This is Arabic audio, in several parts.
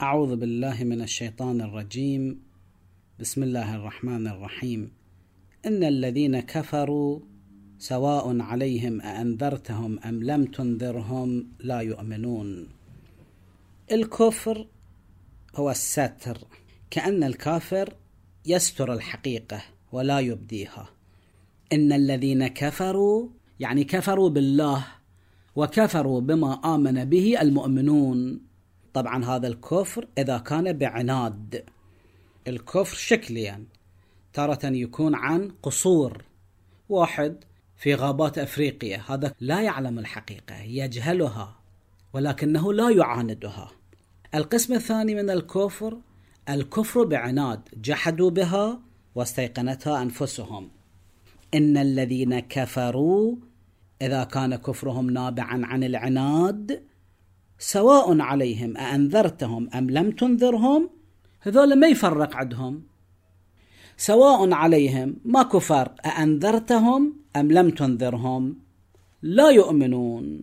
أعوذ بالله من الشيطان الرجيم. بسم الله الرحمن الرحيم. إن الذين كفروا سواء عليهم أأنذرتهم أم لم تنذرهم لا يؤمنون. الكفر هو الستر، كأن الكافر يستر الحقيقة ولا يبديها. إن الذين كفروا يعني كفروا بالله وكفروا بما آمن به المؤمنون. طبعا هذا الكفر إذا كان بعناد. الكفر شكليا تارة يكون عن قصور، واحد في غابات أفريقيا هذا لا يعلم الحقيقة، يجهلها ولكنه لا يعاندها. القسم الثاني من الكفر الكفر بعناد، جحدوا بها واستيقنتها أنفسهم. إن الذين كفروا إذا كان كفرهم نابعا عن العناد سواء عليهم أأنذرتهم أم لم تنذرهم، هذول ما يفرق عندهم، سواء عليهم ماكو فرق، أأنذرتهم أم لم تنذرهم لا يؤمنون.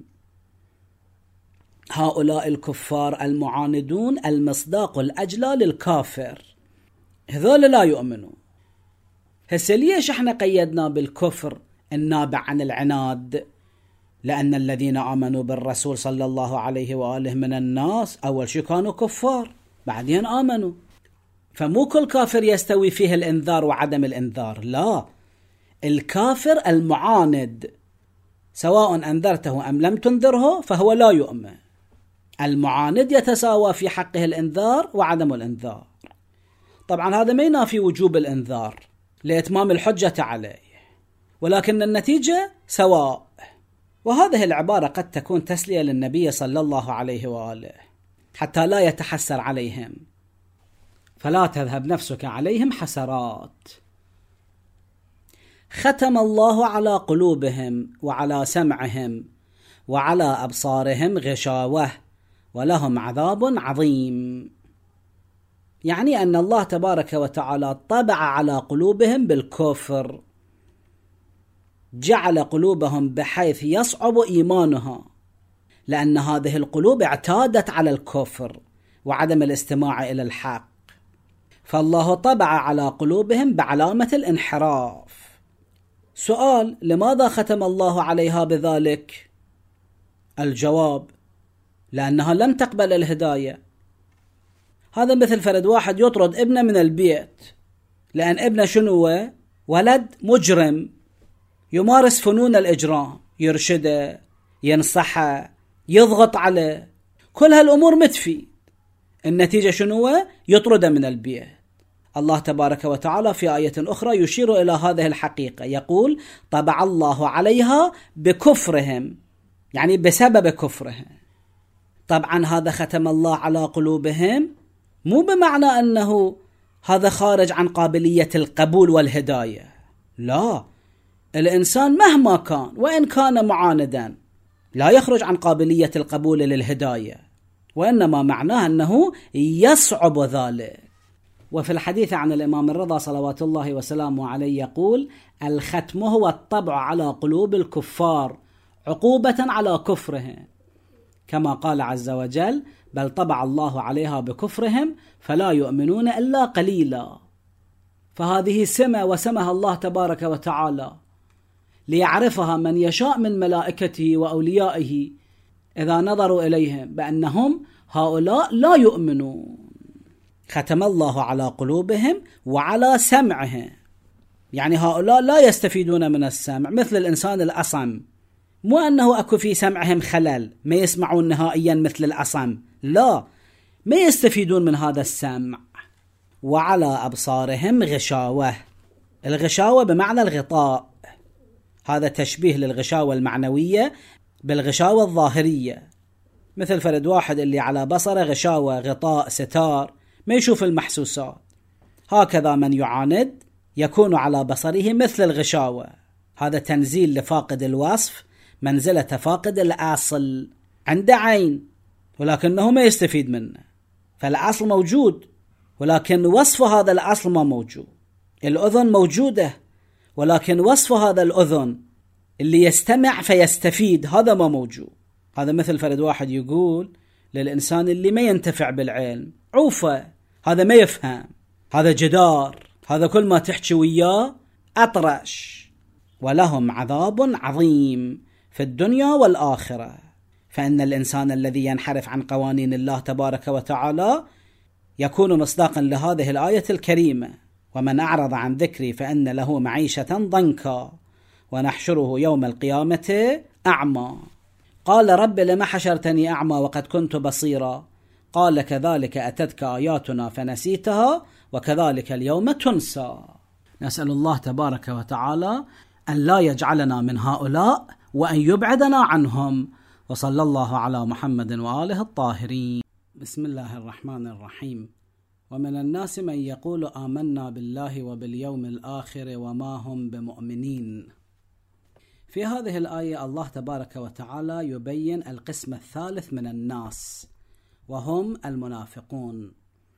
هؤلاء الكفار المعاندون المصداق الأجلى للكافر، هذول لا يؤمنون. هسه ليش احنا قيدنا بالكفر النابع عن العناد؟ لأن الذين آمنوا بالرسول صلى الله عليه وآله من الناس أول شيء كانوا كفار بعدين آمنوا، فمو كل كافر يستوي فيه الإنذار وعدم الإنذار، لا، الكافر المعاند سواء أنذرته أم لم تنذره فهو لا يؤمن. المعاند يتساوى في حقه الإنذار وعدم الإنذار. طبعا هذا ما ينافي وجوب الإنذار لإتمام الحجة عليه، ولكن النتيجة سواء. وهذه العبارة قد تكون تسلية للنبي صلى الله عليه وآله حتى لا يتحسر عليهم، فلا تذهب نفسك عليهم حسرات. ختم الله على قلوبهم وعلى سمعهم وعلى أبصارهم غشاوة ولهم عذاب عظيم. يعني أن الله تبارك وتعالى طبع على قلوبهم بالكفر، جعل قلوبهم بحيث يصعب إيمانها، لأن هذه القلوب اعتادت على الكفر وعدم الاستماع إلى الحق، فالله طبع على قلوبهم بعلامة الانحراف. سؤال: لماذا ختم الله عليها بذلك؟ الجواب: لأنها لم تقبل الهداية. هذا مثل فرد واحد يطرد ابنه من البيت، لأن ابنه شنو؟ ولد مجرم يمارس فنون الإجرام، يرشده، ينصحه، يضغط عليه، كل هالأمور متفي. النتيجة شنو؟ يطرده من البيت. الله تبارك وتعالى في آية أخرى يشير إلى هذه الحقيقة، يقول: طبع الله عليها بكفرهم، يعني بسبب كفرهم. طبعا هذا ختم الله على قلوبهم مو بمعنى أنه هذا خارج عن قابلية القبول والهداية، لا، الإنسان مهما كان وإن كان معاندا لا يخرج عن قابلية القبول للهداية، وإنما معناه أنه يصعب ذلك. وفي الحديث عن الإمام الرضا صلوات الله وسلامه عليه يقول: الختم هو الطبع على قلوب الكفار عقوبة على كفرهم، كما قال عز وجل: بل طبع الله عليها بكفرهم فلا يؤمنون إلا قليلا. فهذه سمة وسمها الله تبارك وتعالى ليعرفها من يشاء من ملائكته وأوليائه إذا نظروا إليهم بأنهم هؤلاء لا يؤمنون. ختم الله على قلوبهم وعلى سمعهم، يعني هؤلاء لا يستفيدون من السمع، مثل الإنسان الأصم، مو أنه أكو في سمعهم خلل ما يسمعون نهائيا مثل الأصم، لا، ما يستفيدون من هذا السمع. وعلى أبصارهم غشاوة، الغشاوة بمعنى الغطاء، هذا تشبيه للغشاوة المعنوية بالغشاوة الظاهرية، مثل فرد واحد اللي على بصره غشاوة، غطاء، ستار، ما يشوف المحسوسات. هكذا من يعاند يكون على بصره مثل الغشاوة، هذا تنزيل لفاقد الوصف منزلة فاقد الأصل، عنده عين ولكنه ما يستفيد منه، فالأصل موجود ولكن وصف هذا الأصل ما موجود. الأذن موجودة ولكن وصف هذا الأذن اللي يستمع فيستفيد هذا ما موجود. هذا مثل فرد واحد يقول للإنسان اللي ما ينتفع بالعلم: عوفة، هذا ما يفهم، هذا جدار، هذا كل ما تحكي وياه أطرش. ولهم عذاب عظيم في الدنيا والآخرة. فإن الإنسان الذي ينحرف عن قوانين الله تبارك وتعالى يكون مصداقا لهذه الآية الكريمة: ومن أعرض عن ذكري فإن له معيشة ضنكا ونحشره يوم القيامة أعمى. قال رب لم حشرتني أعمى وقد كنت بصيرا؟ قال كذلك أتتك آياتنا فنسيتها وكذلك اليوم تنسى. نسأل الله تبارك وتعالى أن لا يجعلنا من هؤلاء وأن يبعدنا عنهم. وصلى الله على محمد وآله الطاهرين. بسم الله الرحمن الرحيم. ومن الناس من يقول آمنا بالله وباليوم الآخر وما هم بمؤمنين. في هذه الآية الله تبارك وتعالى يبين القسم الثالث من الناس، وهم المنافقون.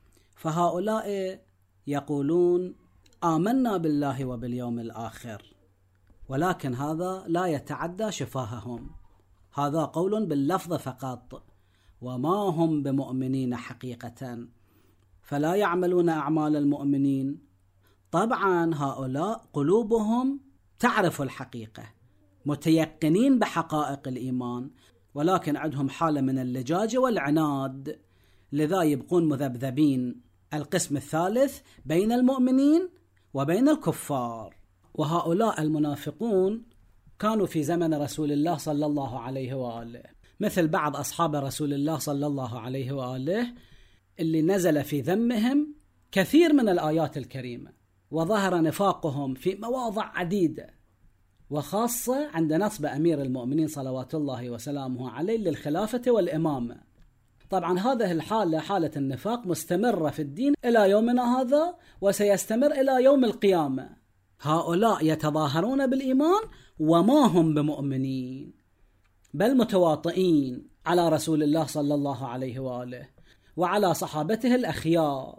فهؤلاء يقولون آمنا بالله وباليوم الآخر، ولكن هذا لا يتعدى شفاههم، هذا قول باللفظ فقط، وما هم بمؤمنين حقيقة، فلا يعملون أعمال المؤمنين. طبعا هؤلاء قلوبهم تعرف الحقيقة، متيقنين بحقائق الإيمان، ولكن عندهم حالة من اللجاج والعناد، لذا يبقون مذبذبين. القسم الثالث بين المؤمنين وبين الكفار. وهؤلاء المنافقون كانوا في زمن رسول الله صلى الله عليه وآله، مثل بعض أصحاب رسول الله صلى الله عليه وآله اللي نزل في ذمهم كثير من الآيات الكريمة، وظهر نفاقهم في مواضع عديدة، وخاصة عند نصب أمير المؤمنين صلوات الله وسلامه عليه للخلافة والإمامة. طبعا هذه الحالة، حالة النفاق، مستمرة في الدين إلى يومنا هذا، وسيستمر إلى يوم القيامة. هؤلاء يتظاهرون بالإيمان وما هم بمؤمنين، بل متواطئين على رسول الله صلى الله عليه وآله وعلى صحابته الأخيار.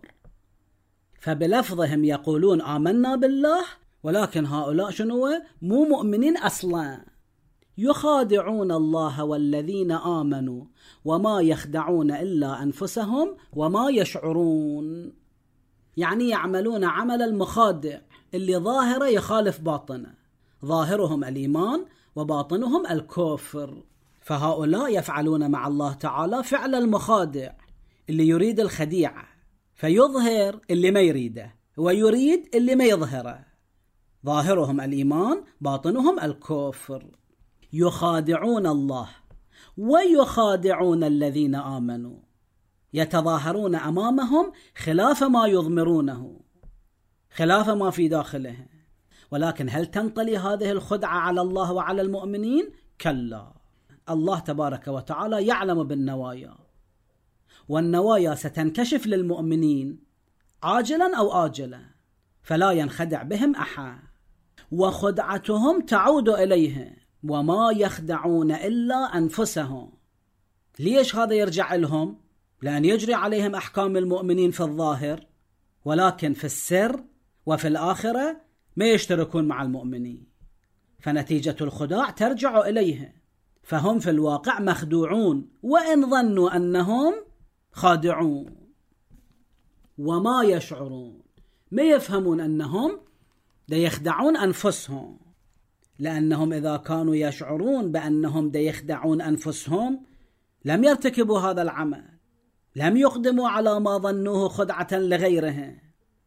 فبلفظهم يقولون آمنا بالله، ولكن هؤلاء شنو؟ مو مؤمنين أصلا. يخادعون الله والذين آمنوا وما يخدعون إلا أنفسهم وما يشعرون. يعني يعملون عمل المخادع اللي ظاهره يخالف باطنه، ظاهرهم الإيمان وباطنهم الكفر. فهؤلاء يفعلون مع الله تعالى فعل المخادع اللي يريد الخديعة، فيظهر اللي ما يريده ويريد اللي ما يظهره، ظاهرهم الإيمان باطنهم الكفر. يخادعون الله ويخادعون الذين آمنوا، يتظاهرون أمامهم خلاف ما يضمرونه، خلاف ما في داخله. ولكن هل تنطلي هذه الخدعة على الله وعلى المؤمنين؟ كلا. الله تبارك وتعالى يعلم بالنوايا، والنوايا ستنكشف للمؤمنين عاجلا أو آجلا، فلا ينخدع بهم أحد، وخدعتهم تعود إليه، وما يخدعون إلا أنفسهم. ليش هذا يرجع لهم؟ لأن يجري عليهم أحكام المؤمنين في الظاهر، ولكن في السر وفي الآخرة ما يشتركون مع المؤمنين، فنتيجة الخداع ترجع إليه، فهم في الواقع مخدوعون وإن ظنوا أنهم خادعون. وما يشعرون، ما يفهمون أنهم يخدعون أنفسهم، لأنهم إذا كانوا يشعرون بأنهم يخدعون أنفسهم لم يرتكبوا هذا العمل، لم يقدموا على ما ظنوه خدعة لغيره.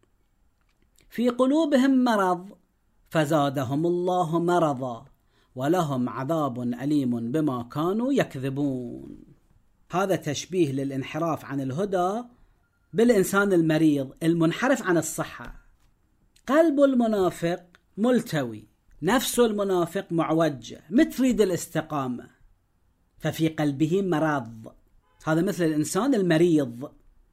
في قلوبهم مرض فزادهم الله مرضا ولهم عذاب أليم بما كانوا يكذبون. هذا تشبيه للانحراف عن الهدى بالإنسان المريض المنحرف عن الصحة. قلب المنافق ملتوي، نفس المنافق معوجة، متريد الاستقامة، ففي قلبه مرض. هذا مثل الإنسان المريض.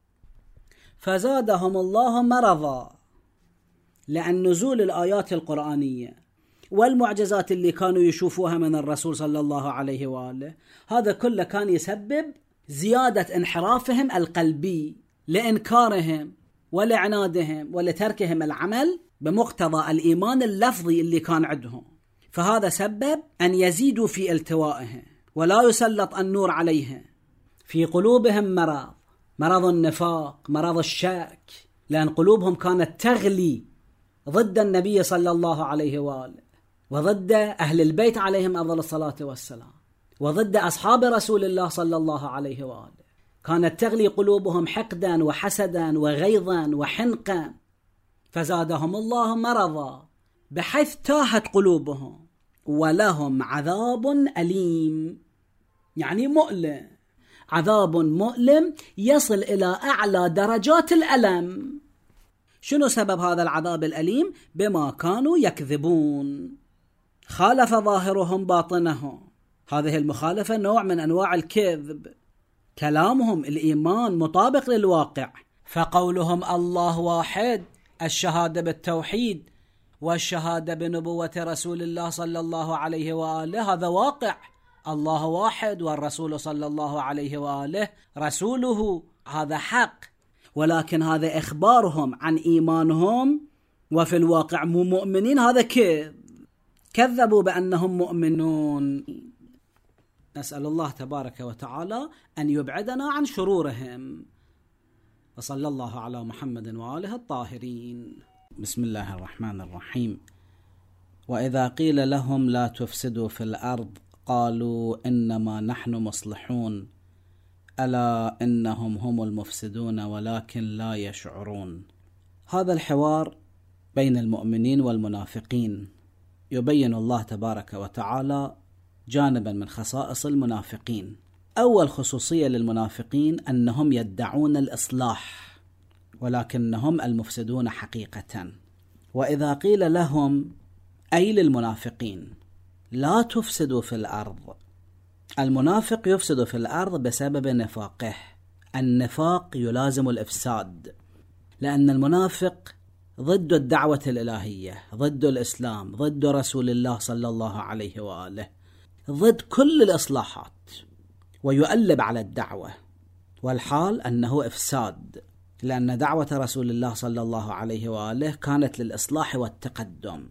فزادهم الله مرضا، لأن نزول الآيات القرآنية والمعجزات اللي كانوا يشوفوها من الرسول صلى الله عليه وآله، هذا كله كان يسبب زيادة انحرافهم القلبي لإنكارهم ولعنادهم ولتركهم العمل بمقتضى الإيمان اللفظي اللي كان عندهم. فهذا سبب أن يزيدوا في التوائهم ولا يسلط النور عليهم. في قلوبهم مرض، مرض النفاق، مرض الشك، لأن قلوبهم كانت تغلي ضد النبي صلى الله عليه وآله، وضد أهل البيت عليهم أفضل الصلاة والسلام، وضد أصحاب رسول الله صلى الله عليه وآله. كانت تغلي قلوبهم حقدا وحسدا وغيظا وحنقا، فزادهم الله مرضا بحيث تاهت قلوبهم، ولهم عذاب أليم، يعني مؤلم، عذاب مؤلم يصل إلى أعلى درجات الألم. شنو سبب هذا العذاب الأليم؟ بما كانوا يكذبون، خالف ظاهرهم باطنهم. هذه المخالفة نوع من أنواع الكذب. كلامهم الإيمان مطابق للواقع، فقولهم الله واحد، الشهادة بالتوحيد والشهادة بنبوة رسول الله صلى الله عليه وآله، هذا واقع، الله واحد والرسول صلى الله عليه وآله رسوله، هذا حق. ولكن هذا إخبارهم عن إيمانهم وفي الواقع مو مؤمنين، هذا كذب، كذبوا بأنهم مؤمنون. نسأل الله تبارك وتعالى أن يبعدنا عن شرورهم، وصلى الله على محمد وآله الطاهرين. بسم الله الرحمن الرحيم. وإذا قيل لهم لا تفسدوا في الأرض قالوا إنما نحن مصلحون ألا إنهم هم المفسدون ولكن لا يشعرون. هذا الحوار بين المؤمنين والمنافقين يبين الله تبارك وتعالى جانبا من خصائص المنافقين. أول خصوصية للمنافقين أنهم يدعون الإصلاح ولكنهم المفسدون حقيقة. وإذا قيل لهم، أي للمنافقين، لا تفسدوا في الأرض، المنافق يفسد في الأرض بسبب نفاقه. النفاق يلازم الإفساد، لأن المنافق ضد الدعوة الإلهية، ضد الإسلام، ضد رسول الله صلى الله عليه وآله، ضد كل الإصلاحات، ويؤلب على الدعوة، والحال أنه إفساد، لأن دعوة رسول الله صلى الله عليه وآله كانت للإصلاح والتقدم.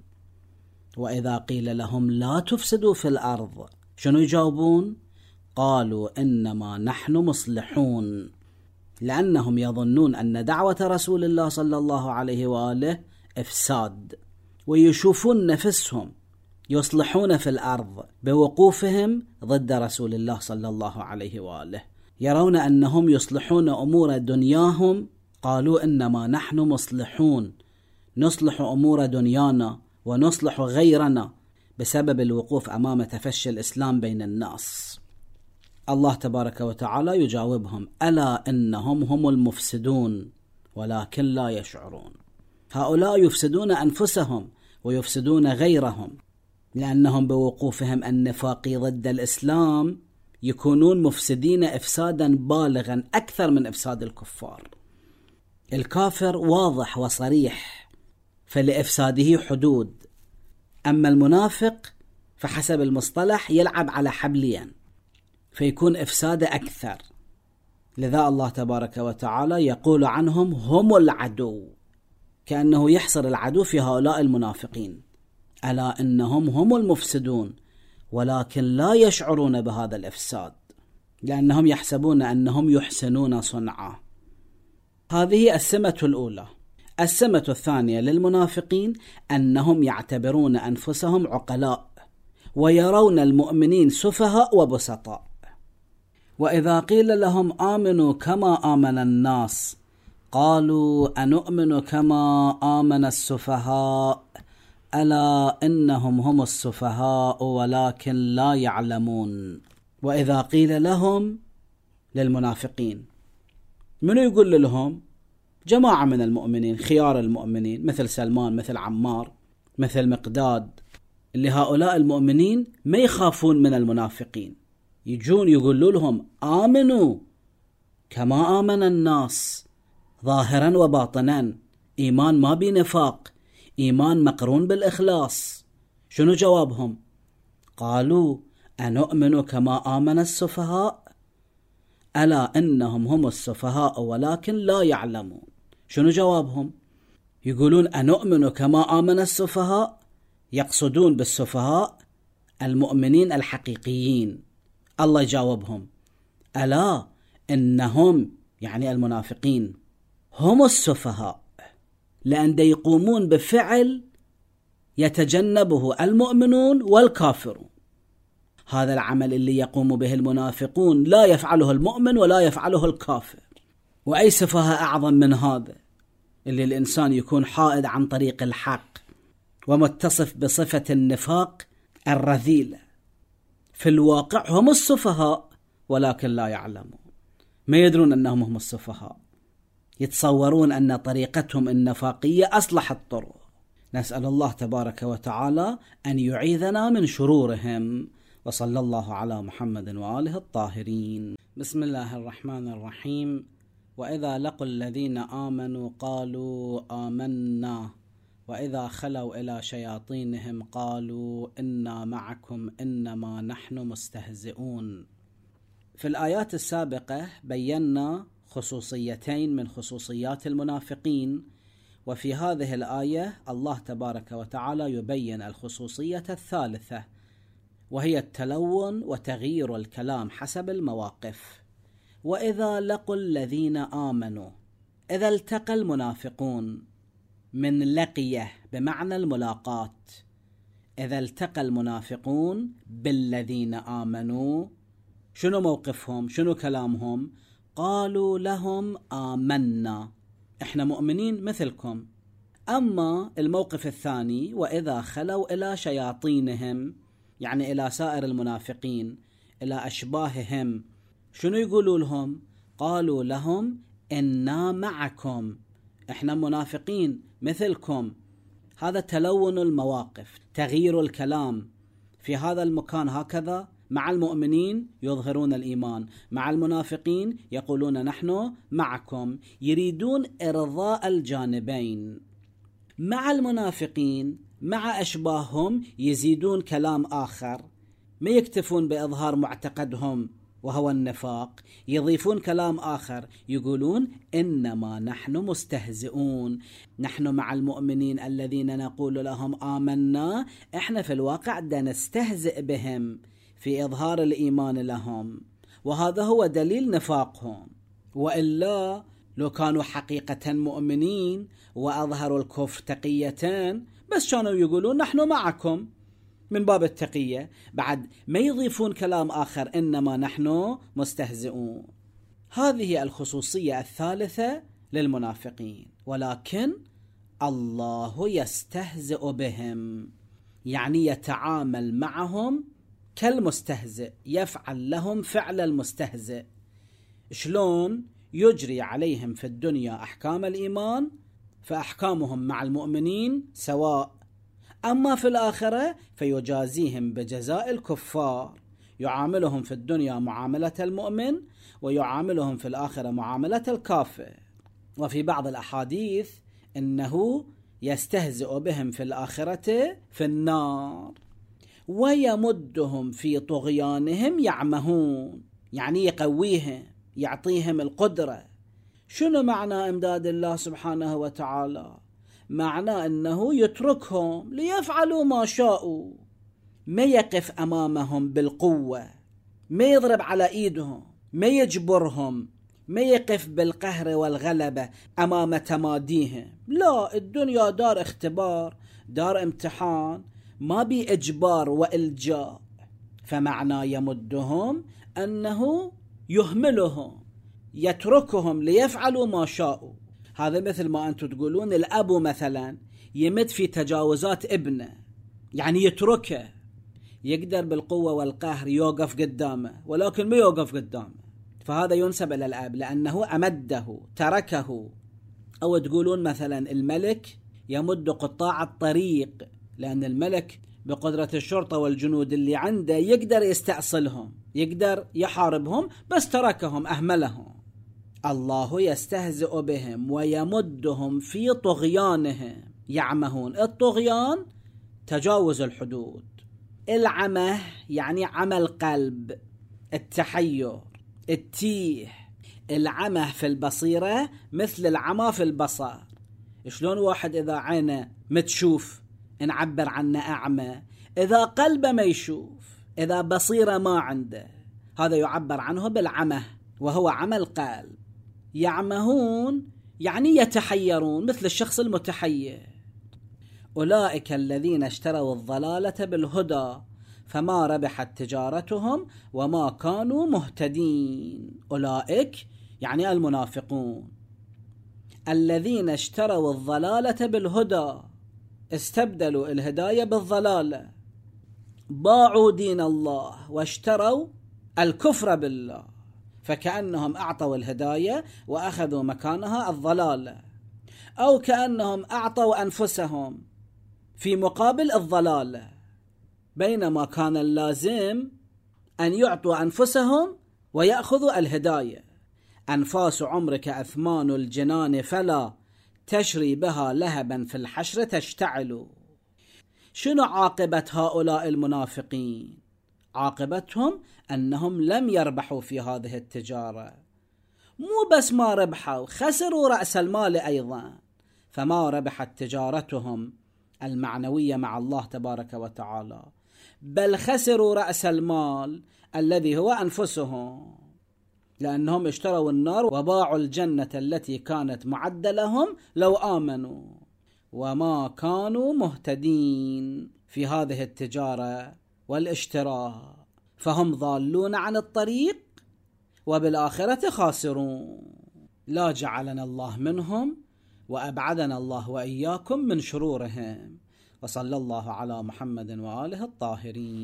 وإذا قيل لهم لا تفسدوا في الأرض، شنو يجاوبون؟ قالوا إنما نحن مصلحون، لأنهم يظنون أن دعوة رسول الله صلى الله عليه وآله إفساد، ويشوفون نفسهم يصلحون في الأرض بوقوفهم ضد رسول الله صلى الله عليه وآله، يرون أنهم يصلحون أمور دنياهم. قالوا إنما نحن مصلحون، نصلح أمور دنيانا ونصلح غيرنا بسبب الوقوف أمام تفشي الإسلام بين الناس. الله تبارك وتعالى يجاوبهم: ألا إنهم هم المفسدون ولكن لا يشعرون. هؤلاء يفسدون أنفسهم ويفسدون غيرهم، لأنهم بوقوفهم النفاقي ضد الإسلام يكونون مفسدين إفسادا بالغا أكثر من إفساد الكفار. الكافر واضح وصريح فلإفساده حدود، أما المنافق فحسب المصطلح يلعب على حبلين فيكون إفساد أكثر. لذا الله تبارك وتعالى يقول عنهم هم العدو، كأنه يحصر العدو في هؤلاء المنافقين. ألا إنهم هم المفسدون ولكن لا يشعرون بهذا الإفساد، لأنهم يحسبون أنهم يحسنون صنعا. هذه السمة الأولى. السمة الثانية للمنافقين أنهم يعتبرون أنفسهم عقلاء ويرون المؤمنين سفهاء وبسطاء. وإذا قيل لهم آمنوا كما آمن الناس قالوا أنؤمن كما آمن السفهاء ألا إنهم هم السفهاء ولكن لا يعلمون. وإذا قيل لهم، للمنافقين، من يقول لهم؟ جماعة من المؤمنين، خيار المؤمنين، مثل سلمان، مثل عمار، مثل مقداد، اللي هؤلاء المؤمنين ما يخافون من المنافقين، يجون يقولوا لهم آمنوا كما آمن الناس، ظاهرا وباطنا، إيمان ما بنفاق، إيمان مقرون بالإخلاص. شنو جوابهم؟ قالوا أنؤمن كما آمن السفهاء ألا إنهم هم السفهاء ولكن لا يعلمون. شنو جوابهم؟ يقولون أنؤمن كما آمن السفهاء، يقصدون بالسفهاء المؤمنين الحقيقيين. الله يجاوبهم: ألا إنهم، يعني المنافقين هم السفهاء، لأن يقومون بفعل يتجنبه المؤمنون والكافرون. هذا العمل اللي يقوم به المنافقون لا يفعله المؤمن ولا يفعله الكافر. وأي سفهاء أعظم من هذا، اللي الإنسان يكون حائد عن طريق الحق ومتصف بصفة النفاق الرذيلة. في الواقع هم السفهاء ولكن لا يعلمون، ما يدرون أنهم هم السفهاء، يتصورون أن طريقتهم النفاقية أصلح الطرق. نسأل الله تبارك وتعالى أن يعيذنا من شرورهم، وصلى الله على محمد وآله الطاهرين. بسم الله الرحمن الرحيم. وإذا لقوا الذين آمنوا قالوا آمنا وإذا خلوا إلى شياطينهم قالوا إنا معكم إنما نحن مستهزئون. في الآيات السابقة بينا خصوصيتين من خصوصيات المنافقين، وفي هذه الآية الله تبارك وتعالى يبين الخصوصية الثالثة، وهي التلون وتغيير الكلام حسب المواقف. وإذا لقوا الذين آمنوا، إذا التقى المنافقون، من لقيه بمعنى الملاقاة، إذا التقى المنافقون بالذين آمنوا، شنو موقفهم؟ شنو كلامهم؟ قالوا لهم آمنا، إحنا مؤمنين مثلكم. أما الموقف الثاني، وإذا خلوا إلى شياطينهم، يعني إلى سائر المنافقين، إلى أشباههم، شنو يقولوا لهم؟ قالوا لهم إنا معكم، إحنا منافقين مثلكم. هذا تلون المواقف، تغيير الكلام. في هذا المكان هكذا مع المؤمنين يظهرون الإيمان، مع المنافقين يقولون نحن معكم، يريدون إرضاء الجانبين. مع المنافقين مع أشباههم يزيدون كلام آخر، ما يكتفون بإظهار معتقدهم وهو النفاق، يضيفون كلام آخر، يقولون إنما نحن مستهزئون، نحن مع المؤمنين الذين نقول لهم آمنا، إحنا في الواقع نستهزئ بهم في إظهار الإيمان لهم، وهذا هو دليل نفاقهم. وإلا لو كانوا حقيقة مؤمنين وأظهروا الكفر تقيتين، بس كانوا يقولون نحن معكم من باب التقية، بعد ما يضيفون كلام آخر إنما نحن مستهزئون. هذه الخصوصية الثالثة للمنافقين. ولكن الله يستهزئ بهم، يعني يتعامل معهم كالمستهزئ، يفعل لهم فعل المستهزئ. شلون؟ يجري عليهم في الدنيا أحكام الإيمان، فأحكامهم مع المؤمنين سواء، أما في الآخرة فيجازيهم بجزاء الكفار، يعاملهم في الدنيا معاملة المؤمن ويعاملهم في الآخرة معاملة الكافر. وفي بعض الأحاديث إنه يستهزئ بهم في الآخرة في النار، ويمدهم في طغيانهم يعمهون، يعني يقويهم، يعطيهم القدرة. شنو معنى إمداد الله سبحانه وتعالى؟ معنى أنه يتركهم ليفعلوا ما شاءوا، ما يقف أمامهم بالقوة، ما يضرب على إيدهم، ما يجبرهم، ما يقف بالقهر والغلبة أمام تماديهم. لا، الدنيا دار اختبار، دار امتحان، ما بإجبار وإلجاء. فمعنى يمدهم أنه يهملهم، يتركهم ليفعلوا ما شاءوا. هذا مثل ما أنتم تقولون الأب مثلا يمد في تجاوزات ابنه، يعني يتركه، يقدر بالقوة والقهر يوقف قدامه ولكن ما يوقف قدامه، فهذا ينسب إلى الأب لأنه أمده، تركه. أو تقولون مثلا الملك يمد قطاع الطريق، لأن الملك بقدرة الشرطة والجنود اللي عنده يقدر يستأصلهم، يقدر يحاربهم، بس تركهم، أهملهم. الله يستهزئ بهم ويمدهم في طغيانهم يعمهون. الطغيان تجاوز الحدود، العمه يعني عمى القلب، التحير، التيه. العمى في البصيرة مثل العمى في البصر. شلون واحد إذا عينه متشوف نعبر عنه أعمى؟ إذا قلبه ما يشوف، إذا بصيرة ما عنده، هذا يعبر عنه بالعمى، وهو عمى القلب. يعمهون يعني يتحيرون، مثل الشخص المتحير. أولئك الذين اشتروا الضلالة بالهدى فما ربحت تجارتهم وما كانوا مهتدين. أولئك يعني المنافقون، الذين اشتروا الضلالة بالهدى، استبدلوا الهداية بالضلالة، باعوا دين الله واشتروا الكفر بالله، فكأنهم أعطوا الهداية وأخذوا مكانها الضلالة، أو كأنهم أعطوا أنفسهم في مقابل الضلالة، بينما كان اللازم أن يعطوا أنفسهم ويأخذوا الهداية. أنفاس عمرك أثمان الجنان فلا تشري بها لهبا في الحشر تشتعل. شنو عاقبة هؤلاء المنافقين؟ عاقبتهم أنهم لم يربحوا في هذه التجارة، مو بس ما ربحوا، خسروا رأس المال أيضا، فما ربحت تجارتهم المعنوية مع الله تبارك وتعالى، بل خسروا رأس المال الذي هو أنفسهم، لأنهم اشتروا النار وباعوا الجنة التي كانت معدة لهم لو آمنوا، وما كانوا مهتدين في هذه التجارة والاشتراء، فهم ضالون عن الطريق وبالآخرة خاسرون. لا جعلنا الله منهم وأبعدنا الله وإياكم من شرورهم. وصلى الله على محمد وآله الطاهرين.